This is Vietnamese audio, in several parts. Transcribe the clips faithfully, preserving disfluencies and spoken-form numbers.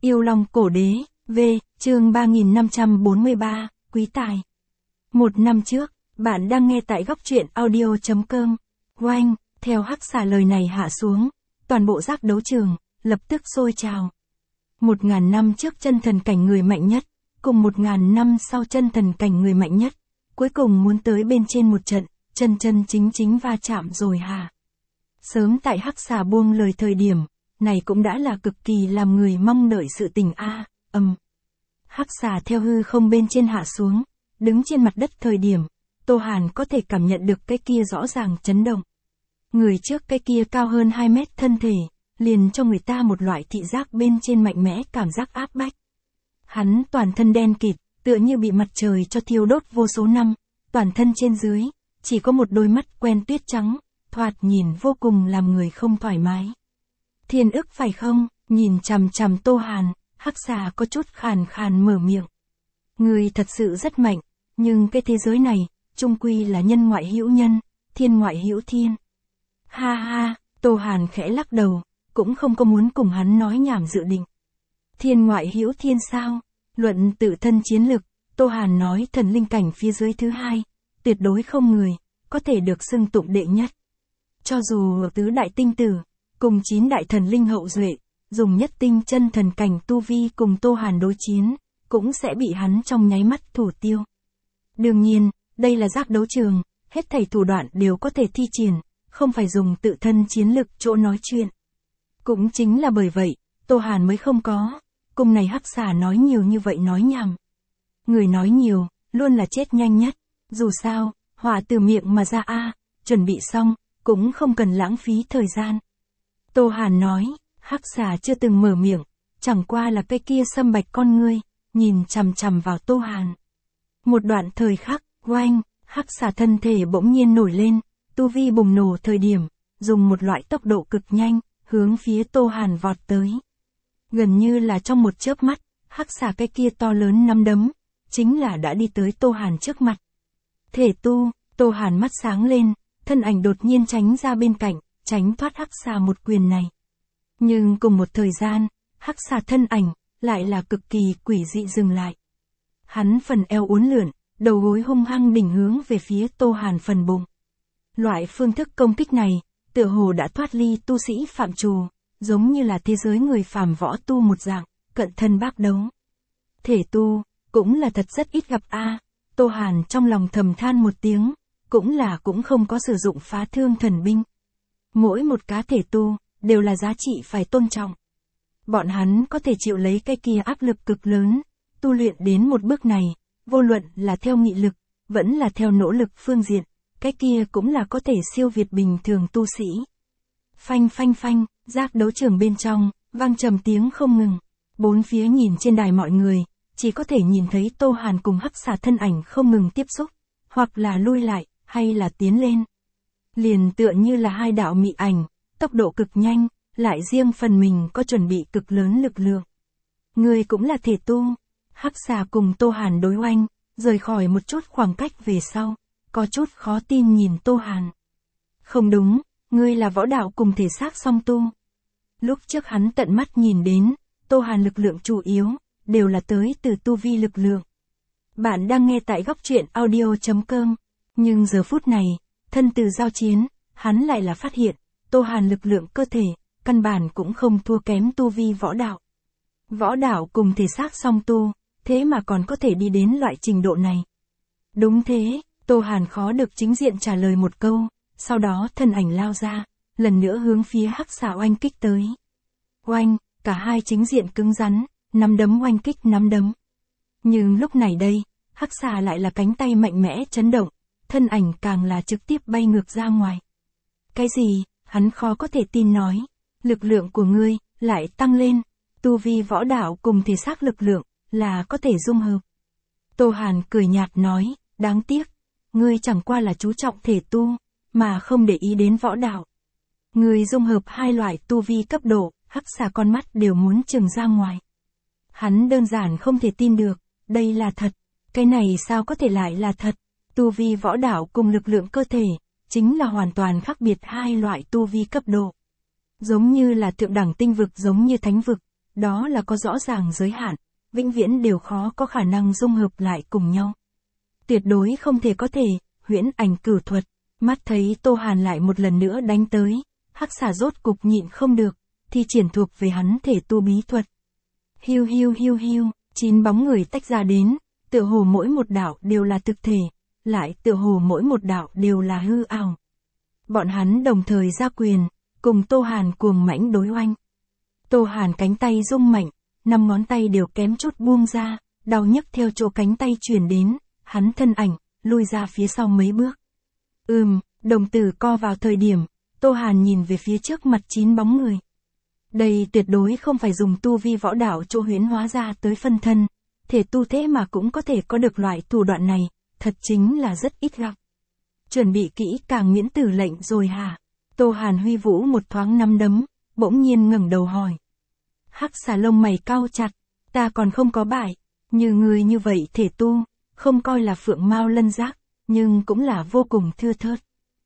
Yêu Long Cổ Đế, V, chương ba nghìn năm trăm bốn mươi ba, Quý Tài. Một năm trước, bạn đang nghe tại góc truyện audio chấm com. Oanh, theo hắc xà lời này hạ xuống, toàn bộ giác đấu trường, lập tức sôi trào. Một ngàn năm trước chân thần cảnh người mạnh nhất, cùng một ngàn năm sau chân thần cảnh người mạnh nhất, cuối cùng muốn tới bên trên một trận, chân chân chính chính va chạm rồi hả? Sớm tại hắc xà buông lời thời điểm, này cũng đã là cực kỳ làm người mong đợi sự tình a. Âm. Um. Hắc xà theo hư không bên trên hạ xuống, đứng trên mặt đất thời điểm, Tô Hàn có thể cảm nhận được cái kia rõ ràng chấn động. Người trước cái kia cao hơn hai mét thân thể, liền cho người ta một loại thị giác bên trên mạnh mẽ cảm giác áp bách. Hắn toàn thân đen kịt, tựa như bị mặt trời cho thiêu đốt vô số năm, toàn thân trên dưới, chỉ có một đôi mắt quen tuyết trắng, thoạt nhìn vô cùng làm người không thoải mái. Thiên ức phải không? Nhìn chằm chằm Tô Hàn, hắc xà có chút khàn khàn mở miệng. Người thật sự rất mạnh, nhưng cái thế giới này, chung quy là nhân ngoại hữu nhân, thiên ngoại hữu thiên. Ha ha, Tô Hàn khẽ lắc đầu, cũng không có muốn cùng hắn nói nhảm dự định. Thiên ngoại hữu thiên sao? Luận tự thân chiến lực, Tô Hàn nói thần linh cảnh phía dưới thứ hai, tuyệt đối không người, có thể được xưng tụng đệ nhất. Cho dù ở tứ đại tinh tử, cùng chín đại thần linh hậu duệ, dùng nhất tinh chân thần cảnh tu vi cùng Tô Hàn đối chiến, cũng sẽ bị hắn trong nháy mắt thủ tiêu. Đương nhiên, đây là giác đấu trường, hết thảy thủ đoạn đều có thể thi triển, không phải dùng tự thân chiến lực chỗ nói chuyện. Cũng chính là bởi vậy, Tô Hàn mới không có, cùng này hắc xà nói nhiều như vậy nói nhảm. Người nói nhiều, luôn là chết nhanh nhất, dù sao, họa từ miệng mà ra a, chuẩn bị xong, cũng không cần lãng phí thời gian. Tô Hàn nói, hắc xà chưa từng mở miệng, chẳng qua là cái kia sâm bạch con ngươi, nhìn chằm chằm vào Tô Hàn. Một đoạn thời khắc, oanh, hắc xà thân thể bỗng nhiên nổi lên, tu vi bùng nổ thời điểm, dùng một loại tốc độ cực nhanh, hướng phía Tô Hàn vọt tới. Gần như là trong một chớp mắt, hắc xà cái kia to lớn nắm đấm, chính là đã đi tới Tô Hàn trước mặt. Thể tu, Tô Hàn mắt sáng lên, thân ảnh đột nhiên tránh ra bên cạnh, tránh thoát hắc xà một quyền này. Nhưng cùng một thời gian, hắc xà thân ảnh, lại là cực kỳ quỷ dị dừng lại. Hắn phần eo uốn lượn, đầu gối hung hăng đỉnh hướng về phía Tô Hàn phần bụng. Loại phương thức công kích này, tựa hồ đã thoát ly tu sĩ phạm trù, giống như là thế giới người phàm võ tu một dạng, cận thân bác đấu. Thể tu, cũng là thật rất ít gặp a. Tô Hàn trong lòng thầm than một tiếng, cũng là cũng không có sử dụng phá thương thần binh. Mỗi một cá thể tu, đều là giá trị phải tôn trọng. Bọn hắn có thể chịu lấy cái kia áp lực cực lớn, tu luyện đến một bước này, vô luận là theo nghị lực, vẫn là theo nỗ lực phương diện, cái kia cũng là có thể siêu việt bình thường tu sĩ. Phanh phanh phanh, giác đấu trường bên trong, vang trầm tiếng không ngừng. Bốn phía nhìn trên đài mọi người, chỉ có thể nhìn thấy Tô Hàn cùng hắc xà thân ảnh không ngừng tiếp xúc, hoặc là lui lại, hay là tiến lên. Liền tựa như là hai đạo mị ảnh, tốc độ cực nhanh, lại riêng phần mình có chuẩn bị cực lớn lực lượng. Người cũng là thể tu. Hắc xà cùng Tô Hàn đối oanh, rời khỏi một chút khoảng cách về sau, có chút khó tin nhìn Tô Hàn. Không đúng, ngươi là võ đạo cùng thể xác song tu. Lúc trước hắn tận mắt nhìn đến, Tô Hàn lực lượng chủ yếu, đều là tới từ tu vi lực lượng. Bạn đang nghe tại góc truyện audio chấm com, nhưng giờ phút này, thân từ giao chiến, hắn lại là phát hiện, Tô Hàn lực lượng cơ thể, căn bản cũng không thua kém tu vi võ đạo. Võ đạo cùng thể xác song tu, thế mà còn có thể đi đến loại trình độ này. Đúng thế, Tô Hàn khó được chính diện trả lời một câu, sau đó thân ảnh lao ra, lần nữa hướng phía hắc xà oanh kích tới. Oanh, cả hai chính diện cứng rắn, nắm đấm oanh kích nắm đấm. Nhưng lúc này đây, hắc xà lại là cánh tay mạnh mẽ chấn động, thân ảnh càng là trực tiếp bay ngược ra ngoài. Cái gì? Hắn khó có thể tin nói, lực lượng của ngươi lại tăng lên, tu vi võ đạo cùng thể xác lực lượng là có thể dung hợp. Tô Hàn cười nhạt nói, đáng tiếc, ngươi chẳng qua là chú trọng thể tu, mà không để ý đến võ đạo. Ngươi dung hợp hai loại tu vi cấp độ, hắc xà con mắt đều muốn trừng ra ngoài. Hắn đơn giản không thể tin được, đây là thật, cái này sao có thể lại là thật, tu vi võ đạo cùng lực lượng cơ thể, chính là hoàn toàn khác biệt hai loại tu vi cấp độ. Giống như là thượng đẳng tinh vực giống như thánh vực, đó là có rõ ràng giới hạn, vĩnh viễn đều khó có khả năng dung hợp lại cùng nhau. Tuyệt đối không thể có thể, huyễn ảnh cửu thuật, mắt thấy Tô Hàn lại một lần nữa đánh tới, hắc xà rốt cục nhịn không được, thì triển thuộc về hắn thể tu bí thuật. Hiu hiu hiu hiu, chín bóng người tách ra đến, tựa hồ mỗi một đạo đều là thực thể, lại tựa hồ mỗi một đạo đều là hư ảo. Bọn hắn đồng thời ra quyền, cùng Tô Hàn cuồng mãnh đối oanh. Tô Hàn cánh tay rung mạnh, năm ngón tay đều kém chút buông ra, đau nhức theo chỗ cánh tay truyền đến, hắn thân ảnh, lui ra phía sau mấy bước. Ừm, đồng tử co vào thời điểm, Tô Hàn nhìn về phía trước mặt chín bóng người. Đây tuyệt đối không phải dùng tu vi võ đạo chỗ huyễn hóa ra tới phân thân, thể tu thế mà cũng có thể có được loại thủ đoạn này, thật chính là rất ít gặp. Chuẩn bị kỹ càng miễn tử lệnh rồi hả? Tô Hàn huy vũ một thoáng nắm đấm, bỗng nhiên ngẩng đầu hỏi. Hắc xà lông mày cau chặt, ta còn không có bại, như người như vậy thể tu, không coi là phượng mao lân giác, nhưng cũng là vô cùng thưa thớt.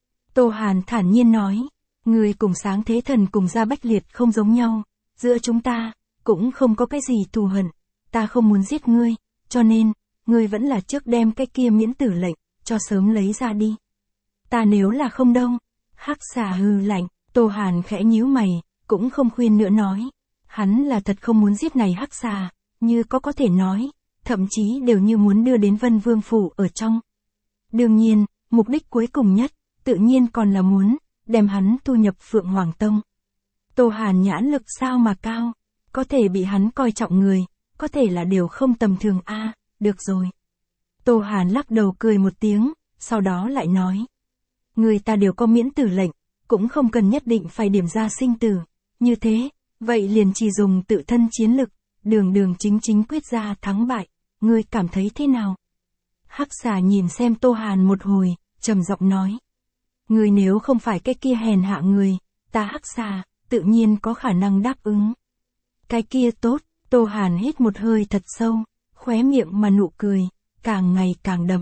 Tô Hàn thản nhiên nói, người cùng sáng thế thần cùng Gia Bách Liệt không giống nhau, giữa chúng ta, cũng không có cái gì thù hận, ta không muốn giết ngươi, cho nên, ngươi vẫn là trước đem cái kia miễn tử lệnh, cho sớm lấy ra đi. Ta nếu là không đâu, hắc xà hừ lạnh, Tô Hàn khẽ nhíu mày, cũng không khuyên nữa nói, hắn là thật không muốn giết này hắc xà, như có có thể nói, thậm chí đều như muốn đưa đến Vân Vương phủ ở trong. Đương nhiên, mục đích cuối cùng nhất, tự nhiên còn là muốn, đem hắn thu nhập Phượng Hoàng Tông. Tô Hàn nhãn lực sao mà cao, có thể bị hắn coi trọng người, có thể là điều không tầm thường a, à, được rồi. Tô Hàn lắc đầu cười một tiếng, sau đó lại nói. Người ta đều có miễn tử lệnh, cũng không cần nhất định phải điểm ra sinh tử, như thế, vậy liền chỉ dùng tự thân chiến lực, đường đường chính chính quyết ra thắng bại, ngươi cảm thấy thế nào? Hắc xà nhìn xem Tô Hàn một hồi, trầm giọng nói. Người nếu không phải cái kia hèn hạ người, ta hắc xà, tự nhiên có khả năng đáp ứng. Cái kia tốt, Tô Hàn hít một hơi thật sâu, khóe miệng mà nụ cười, càng ngày càng đậm.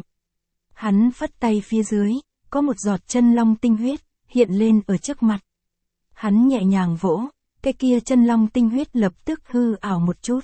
Hắn phất tay phía dưới, có một giọt chân long tinh huyết, hiện lên ở trước mặt. Hắn nhẹ nhàng vỗ, cái kia chân long tinh huyết lập tức hư ảo một chút.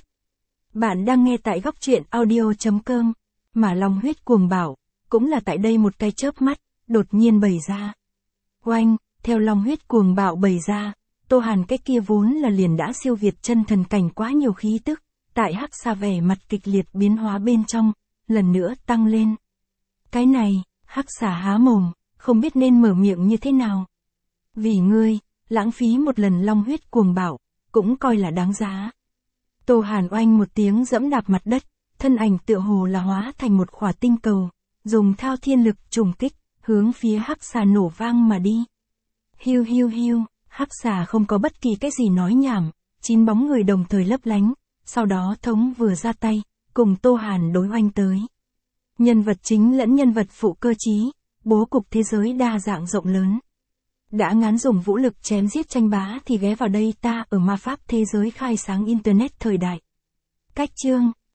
Bạn đang nghe tại góc truyện audio chấm com, mà long huyết cuồng bảo, cũng là tại đây một cái chớp mắt, đột nhiên bày ra. Oanh, theo long huyết cuồng bạo bày ra, Tô Hàn cái kia vốn là liền đã siêu việt chân thần cảnh quá nhiều khí tức, tại hắc xà vẻ mặt kịch liệt biến hóa bên trong, lần nữa tăng lên. Cái này, hắc xà há mồm, không biết nên mở miệng như thế nào. Vì ngươi, lãng phí một lần long huyết cuồng bạo, cũng coi là đáng giá. Tô Hàn oanh một tiếng dẫm đạp mặt đất, thân ảnh tựa hồ là hóa thành một khỏa tinh cầu, dùng thao thiên lực trùng kích, hướng phía hắc xà nổ vang mà đi. Hiu hiu hiu, hắc xà không có bất kỳ cái gì nói nhảm, chín bóng người đồng thời lấp lánh, sau đó thống vừa ra tay, cùng Tô Hàn đối oanh tới. Nhân vật chính lẫn nhân vật phụ cơ trí, bố cục thế giới đa dạng rộng lớn. Đã ngán dùng vũ lực chém giết tranh bá thì ghé vào đây ta ở ma pháp thế giới khai sáng internet thời đại. Cách chương